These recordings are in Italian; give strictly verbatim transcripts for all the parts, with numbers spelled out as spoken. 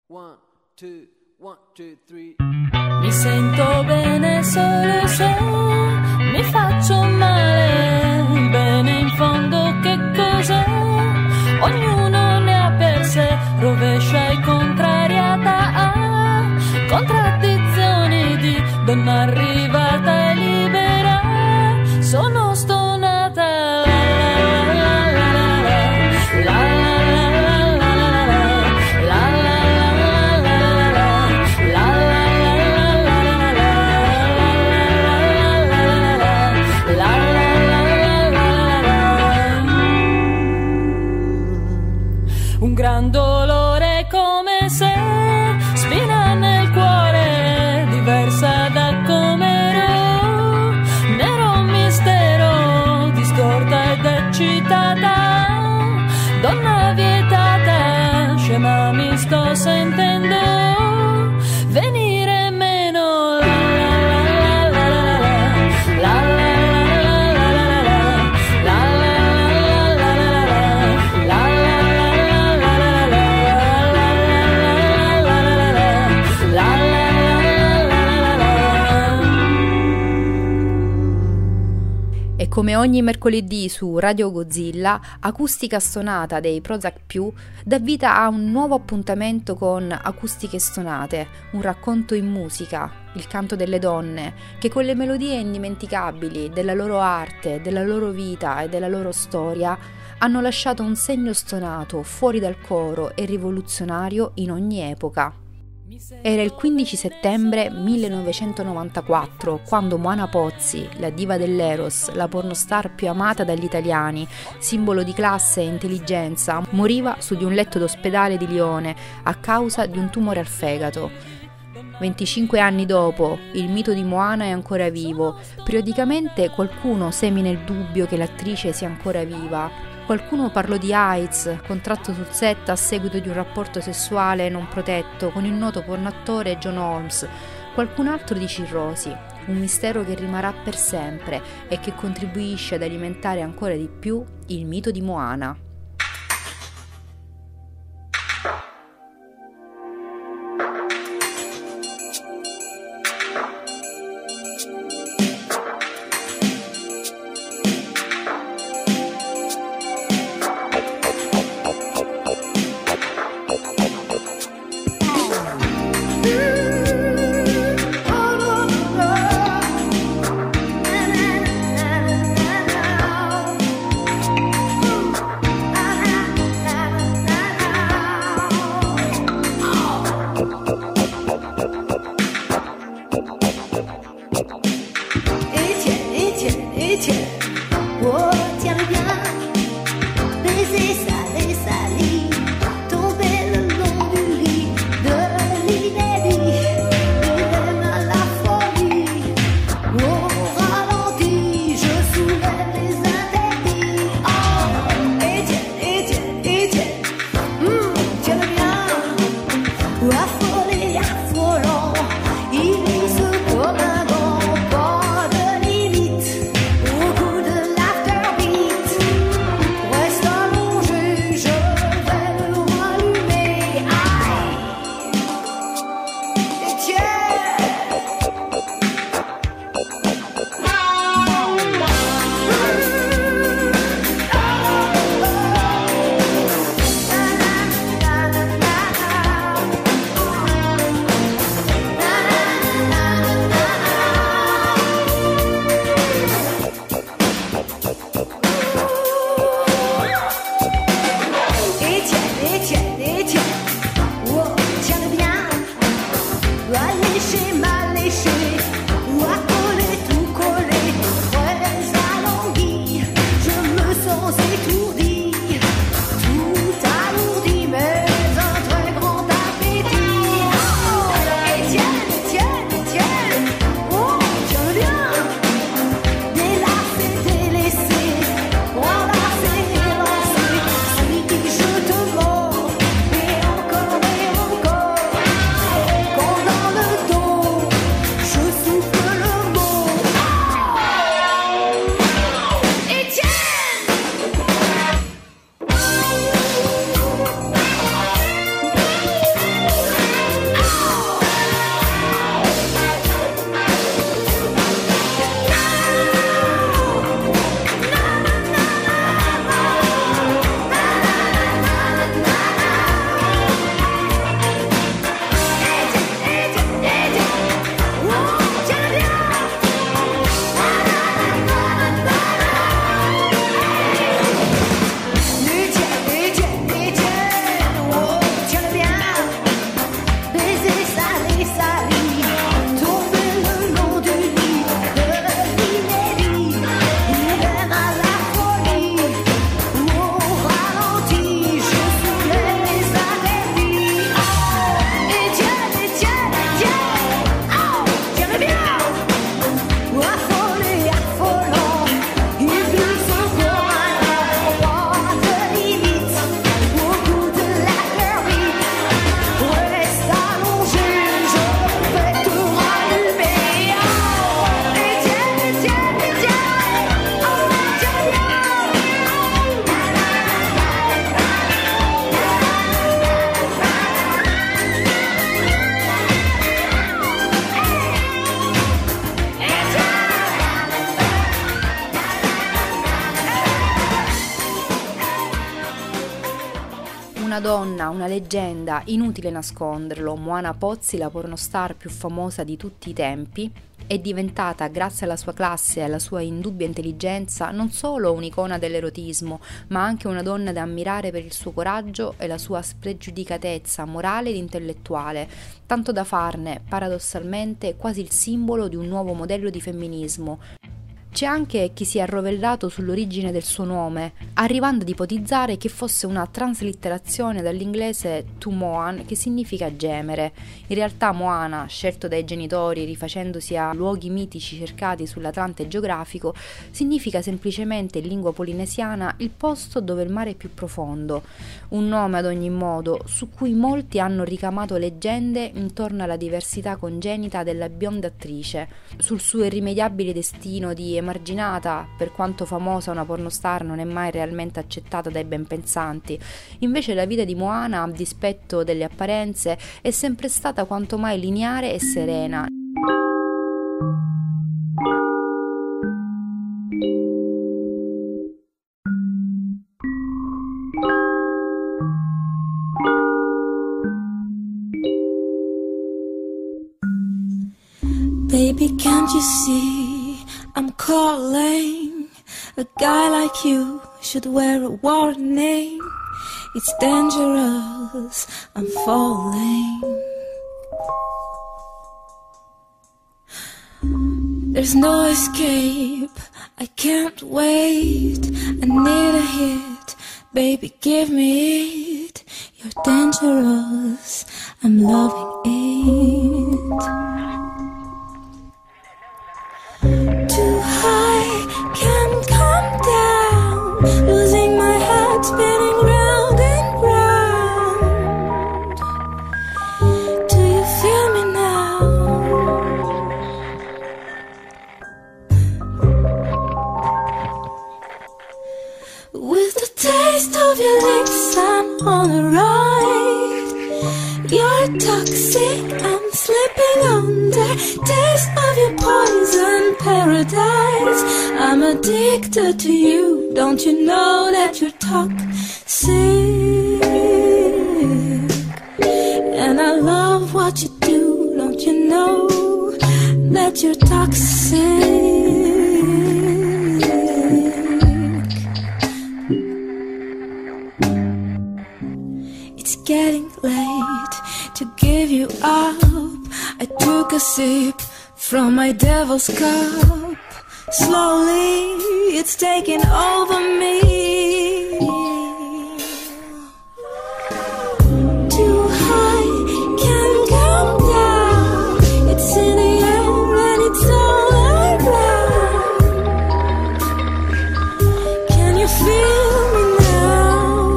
One, two, one, two, three. Mi sento bene solo se mi faccio male. Il bene in fondo che cos'è? Ognuno ne ha per sé, rovescia e contrariata a contraddizioni di donna arrivata e libera. Sono stonata. La la la la la. Un gran dolore come se spina nel cuore, diversa da come ero, nero mistero, distorta ed eccitata, donna vietata, scema mi sto sentendo venire meno. La la la la la la. Come ogni mercoledì su Radio Godzilla, Acustica Stonata dei Prozac Più dà vita a un nuovo appuntamento con Acustiche Stonate, un racconto in musica, il canto delle donne, che con le melodie indimenticabili della loro arte, della loro vita e della loro storia hanno lasciato un segno stonato fuori dal coro e rivoluzionario in ogni epoca. Era il quindici settembre millenovecentonovantaquattro quando Moana Pozzi, la diva dell'Eros, la pornostar più amata dagli italiani, simbolo di classe e intelligenza, moriva su di un letto d'ospedale di Lione a causa di un tumore al fegato. venticinque anni dopo, il mito di Moana è ancora vivo. Periodicamente qualcuno semina il dubbio che l'attrice sia ancora viva. Qualcuno parlò di AIDS, contratto sul set a seguito di un rapporto sessuale non protetto con il noto pornoattore John Holmes. Qualcun altro di cirrosi, un mistero che rimarrà per sempre e che contribuisce ad alimentare ancora di più il mito di Moana. una donna, una leggenda, inutile nasconderlo. Moana Pozzi, la pornostar più famosa di tutti i tempi, è diventata, grazie alla sua classe e alla sua indubbia intelligenza, non solo un'icona dell'erotismo, ma anche una donna da ammirare per il suo coraggio e la sua spregiudicatezza morale ed intellettuale, tanto da farne, paradossalmente, quasi il simbolo di un nuovo modello di femminismo. C'è anche chi si è arrovellato sull'origine del suo nome, arrivando ad ipotizzare che fosse una traslitterazione dall'inglese to moan, che significa gemere. In realtà Moana, scelto dai genitori rifacendosi a luoghi mitici cercati sull'Atlante geografico, significa semplicemente in lingua polinesiana il posto dove il mare è più profondo. Un nome ad ogni modo su cui molti hanno ricamato leggende intorno alla diversità congenita della bionda attrice, sul suo irrimediabile destino di emarginata. Per quanto famosa, una pornostar non è mai realmente accettata dai benpensanti. Invece la vita di Moana, a dispetto delle apparenze, è sempre stata quanto mai lineare e serena. Baby, can't you see I'm calling? A guy like you should wear a warning. It's dangerous, I'm falling. There's no escape, I can't wait. I need a hit, baby, give me it. You're dangerous, I'm loving it. Too high, can't come down. Losing my head, spinning round and round. Do you feel me now? With the taste of your lips, I'm on a ride. You're toxic, I'm slipping under. Taste of your poison paradise. I'm addicted to you. Don't you know that you're toxic? And I love what you do. Don't you know that you're toxic? It's getting late to give you up. I took a sip from my devil's cup. Slowly, it's taking over me. Too high, can't come down. It's in the air and it's all around. Can you feel me now?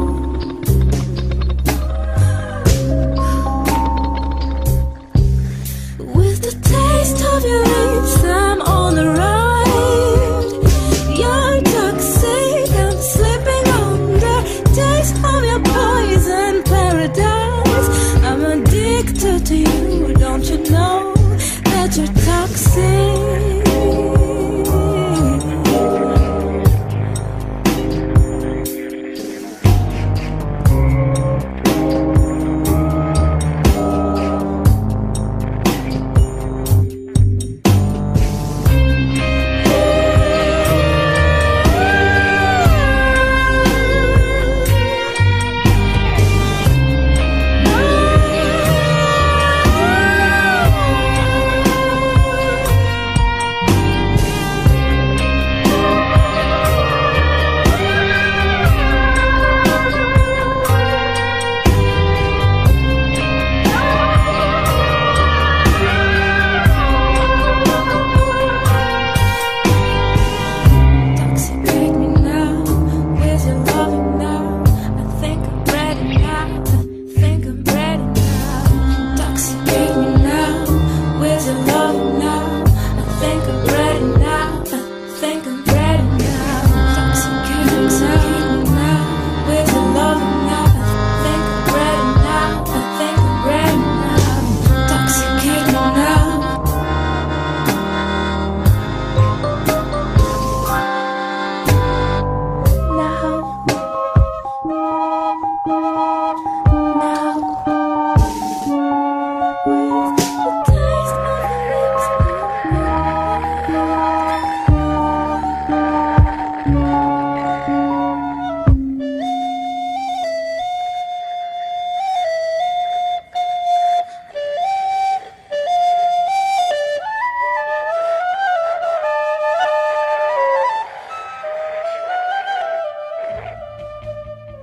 With the taste of your lips, I'm on the ride. You're toxic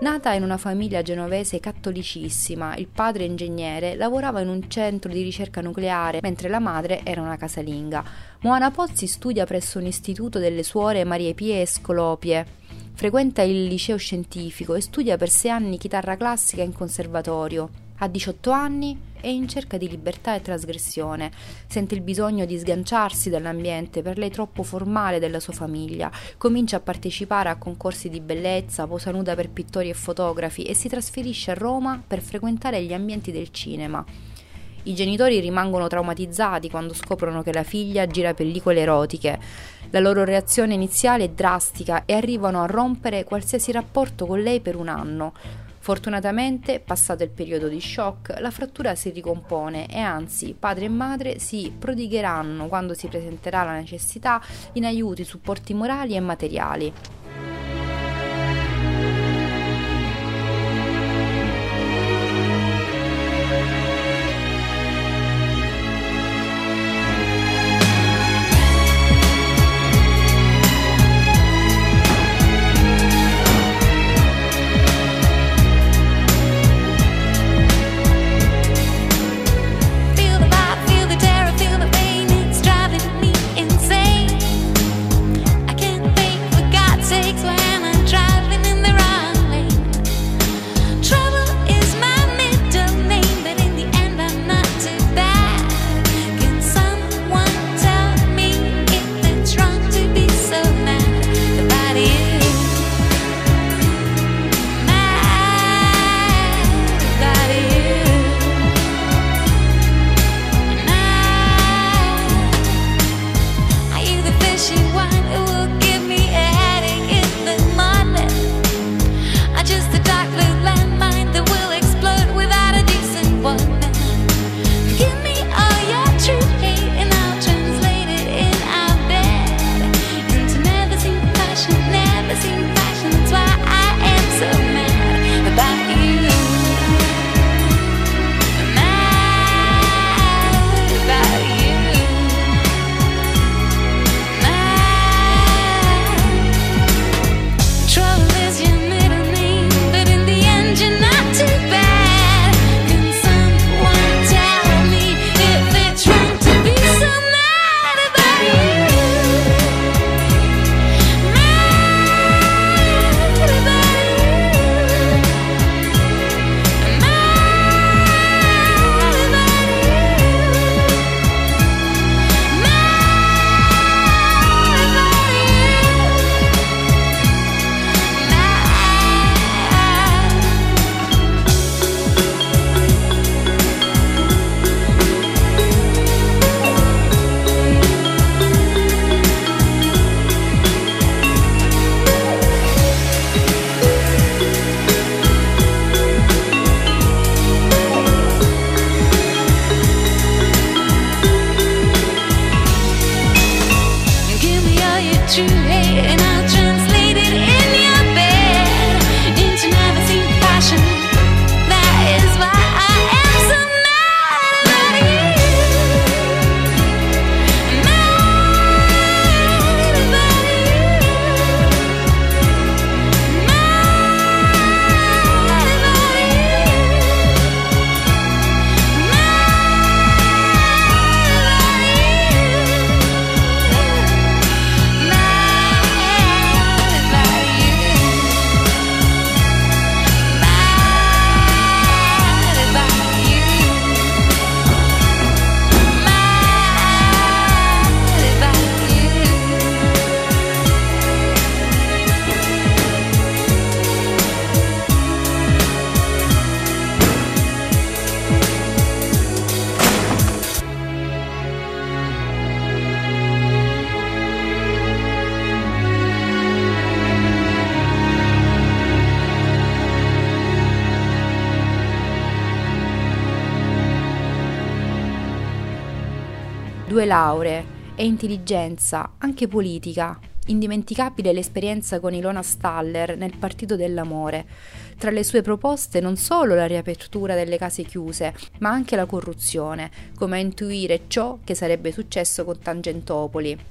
Nata in una famiglia genovese cattolicissima, il padre ingegnere lavorava in un centro di ricerca nucleare, mentre la madre era una casalinga. Moana Pozzi studia presso un istituto delle suore Marie Pie e Scolopie. Frequenta il liceo scientifico e studia per sei anni chitarra classica in conservatorio. A diciotto anni è in cerca di libertà e trasgressione. Sente il bisogno di sganciarsi dall'ambiente per lei troppo formale della sua famiglia. Comincia a partecipare a concorsi di bellezza, posa nuda per pittori e fotografi e si trasferisce a Roma per frequentare gli ambienti del cinema. I genitori rimangono traumatizzati quando scoprono che la figlia gira pellicole erotiche. La loro reazione iniziale è drastica e arrivano a rompere qualsiasi rapporto con lei per un anno. Fortunatamente, passato il periodo di shock, la frattura si ricompone e anzi padre e madre si prodigheranno quando si presenterà la necessità in aiuti, supporti morali e materiali. Due lauree e intelligenza, anche politica. Indimenticabile l'esperienza con Ilona Staller nel Partito dell'Amore. Tra le sue proposte non solo la riapertura delle case chiuse, ma anche la corruzione, come a intuire ciò che sarebbe successo con Tangentopoli.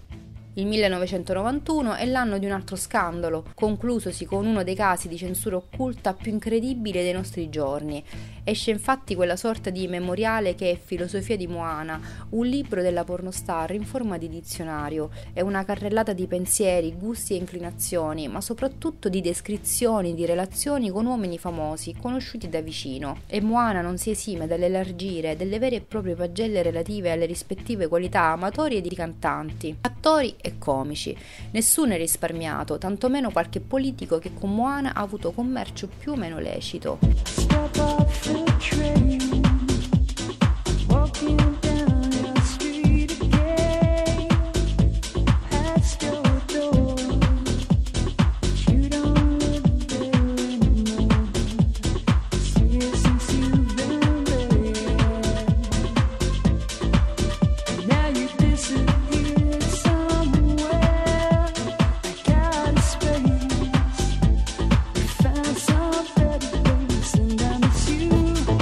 Il millenovecentonovantuno è l'anno di un altro scandalo, conclusosi con uno dei casi di censura occulta più incredibile dei nostri giorni. Esce infatti quella sorta di memoriale che è Filosofia di Moana, un libro della pornostar in forma di dizionario. È una carrellata di pensieri, gusti e inclinazioni, ma soprattutto di descrizioni di relazioni con uomini famosi, conosciuti da vicino. E Moana non si esime dall'elargire delle vere e proprie pagelle relative alle rispettive qualità amatorie di cantanti, attori e comici. Nessuno è risparmiato, tantomeno qualche politico che con Moana ha avuto commercio più o meno lecito. Step off the train, walking down your street again, past your door, you don't live there anymore, it's years since you've been there, now you disappeared somewhere, I got a space, you found some better place, and I miss you.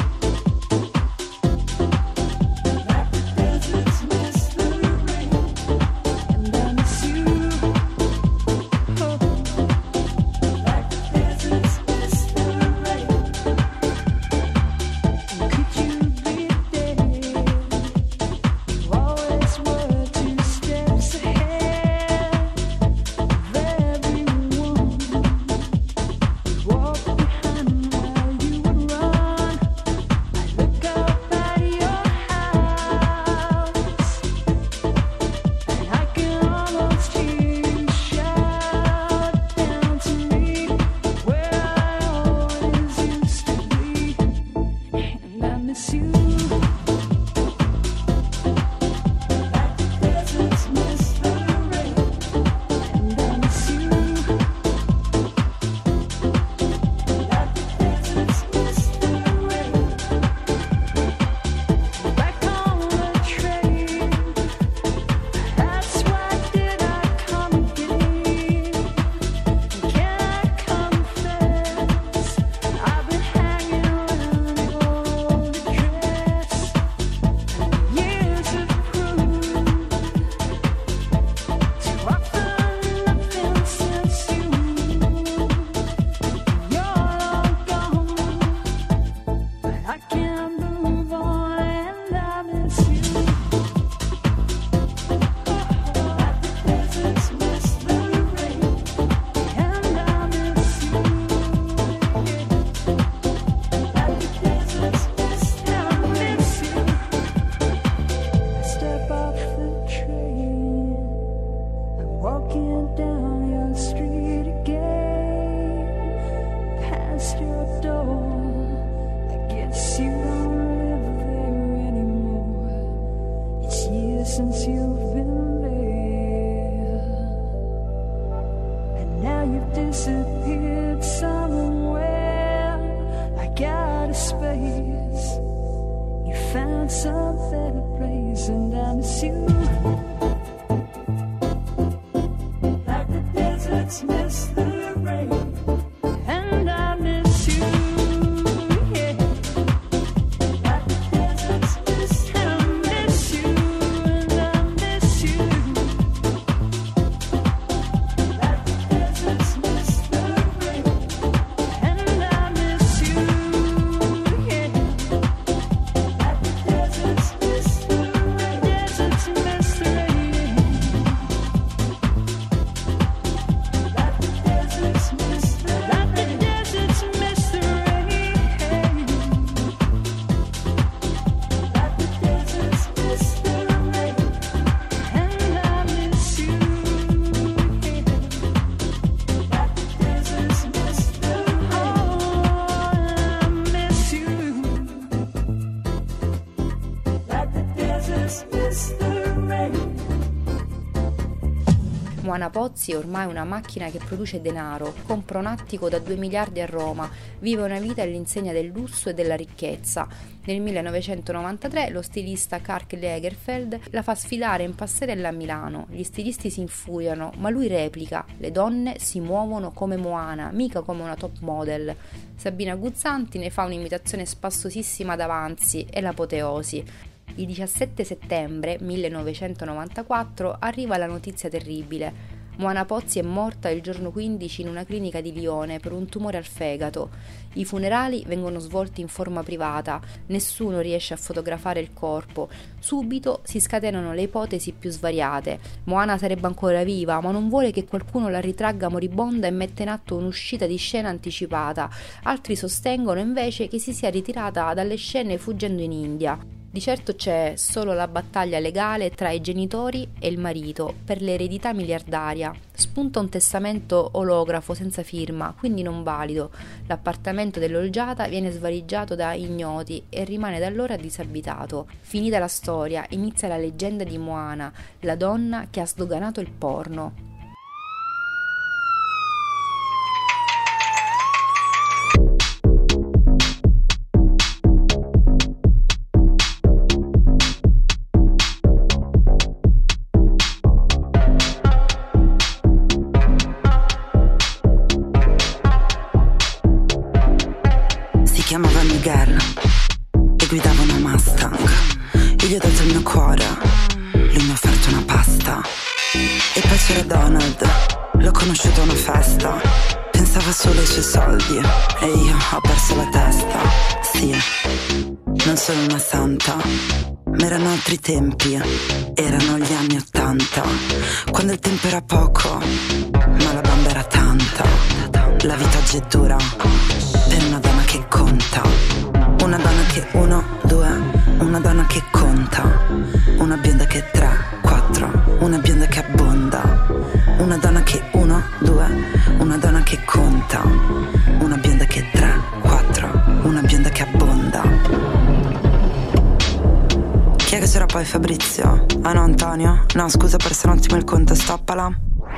Since you've been there, and now you've disappeared somewhere. I got a space, you found some better place, and I miss you. Like the deserts miss the rain, and I miss you. Moana Pozzi è ormai una macchina che produce denaro, compra un attico da due miliardi a Roma, vive una vita all'insegna del lusso e della ricchezza. Nel millenovecentonovantatré lo stilista Karl Lagerfeld la fa sfilare in passerella a Milano. Gli stilisti si infuriano, ma lui replica: le donne si muovono come Moana, mica come una top model. Sabina Guzzanti ne fa un'imitazione spassosissima davanzi e l'apoteosi. Il diciassette settembre millenovecentonovantaquattro arriva la notizia terribile. Moana Pozzi è morta il giorno quindici in una clinica di Lione per un tumore al fegato. I funerali vengono svolti in forma privata, nessuno riesce a fotografare il corpo. Subito si scatenano le ipotesi più svariate. Moana sarebbe ancora viva, ma non vuole che qualcuno la ritragga moribonda e mette in atto un'uscita di scena anticipata. Altri sostengono invece che si sia ritirata dalle scene fuggendo in India. Di certo c'è solo la battaglia legale tra i genitori e il marito per l'eredità miliardaria. Spunta un testamento olografo senza firma, quindi non valido. L'appartamento dell'Olgiata viene svaligiato da ignoti e rimane da allora disabitato. Finita la storia, inizia la leggenda di Moana, la donna che ha sdoganato il porno. Chiamava Miguel e guidava una Mustang. Io gli ho dato il mio cuore, lui mi ha offerto una pasta. E poi c'era Donald, l'ho conosciuto a una festa. Pensava solo ai suoi soldi e io ho perso la testa. Sì, non sono una santa, ma erano altri tempi, erano gli anni ottanta, quando il tempo era poco, ma la bamba era tanta. La vita oggi è dura per una donna che conta, una donna che uno, due, una donna che conta, una bionda che tre, quattro, una bionda che abbonda, una donna che uno, due, una donna che conta, una bionda che tre, quattro, una bionda che abbonda. Chi è che c'era poi? Fabrizio? Ah no, Antonio? No, scusa, ho perso un attimo il conto, stoppala.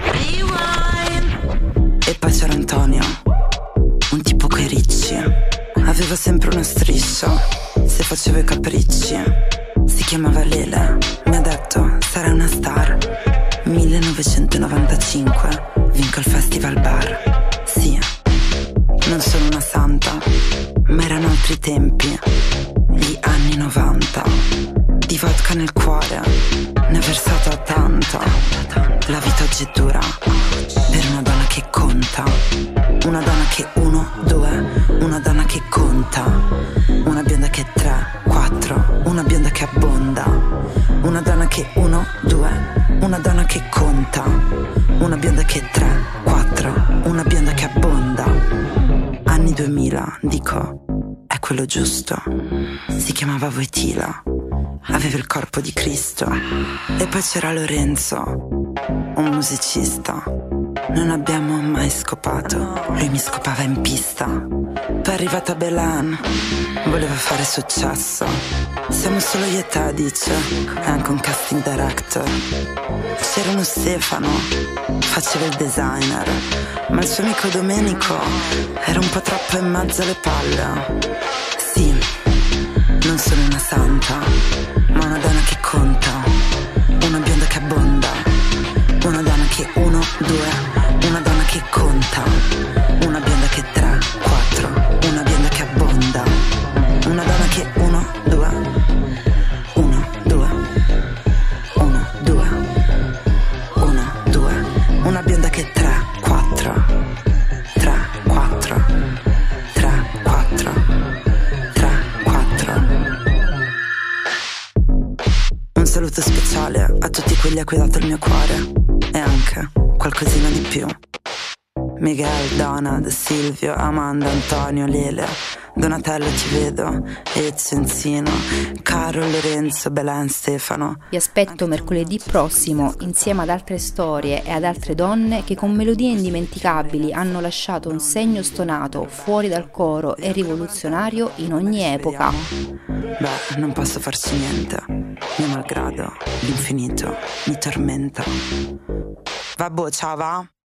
E poi c'era Antonio, un tipo coi ricci, aveva sempre uno striscio, se faceva i capricci. Si chiamava Lele, mi ha detto sarai una star. millenovecentonovantacinque vinco il Festival Bar. Sì, non sono una santa, ma erano altri tempi, gli anni novanta. Di vodka nel cuore, ne ho versata tanta. La vita oggi è dura per una donna che conta, una donna che uno, due, una donna che conta, una bionda che tre, quattro, una bionda che abbonda, una donna che uno, due, una donna che conta, una bionda che tre, quattro, una bionda che abbonda. Anni duemila, dico, è quello giusto. Si chiamava Voitila, aveva il corpo di Cristo. E poi c'era Lorenzo, un musicista. Non abbiamo mai scopato, lui mi scopava in pista. Poi è arrivata Belan, voleva fare successo. Siamo solo io e te, dice, è anche un casting director. C'era uno Stefano, faceva il designer, ma il suo amico Domenico era un po' troppo in mezzo alle palle. Sì, non sono una santa, ma una donna che conta, una bionda che abbonda, una donna che uno, due, una donna che conta, una bionda che tre, quattro, una bionda che abbonda, una donna che uno, due, uno, due, uno, due, uno, due, una bionda che tre, quattro, tre, quattro, tre, quattro, tre, quattro. Un saluto speciale a tutti quelli a cui ho dato il mio cuore e anche qualcosina di più. Miguel, Donald, Silvio, Amanda, Antonio, Lele, Donatello, ti vedo, Ezio, Enzino, Caro, Lorenzo, Belen, Stefano. Vi aspetto mercoledì prossimo insieme ad altre storie e ad altre donne che con melodie indimenticabili hanno lasciato un segno stonato, fuori dal coro e rivoluzionario in ogni epoca. Beh, non posso farci niente, mio malgrado, l'infinito mi tormenta. Vabbè, ciao, va?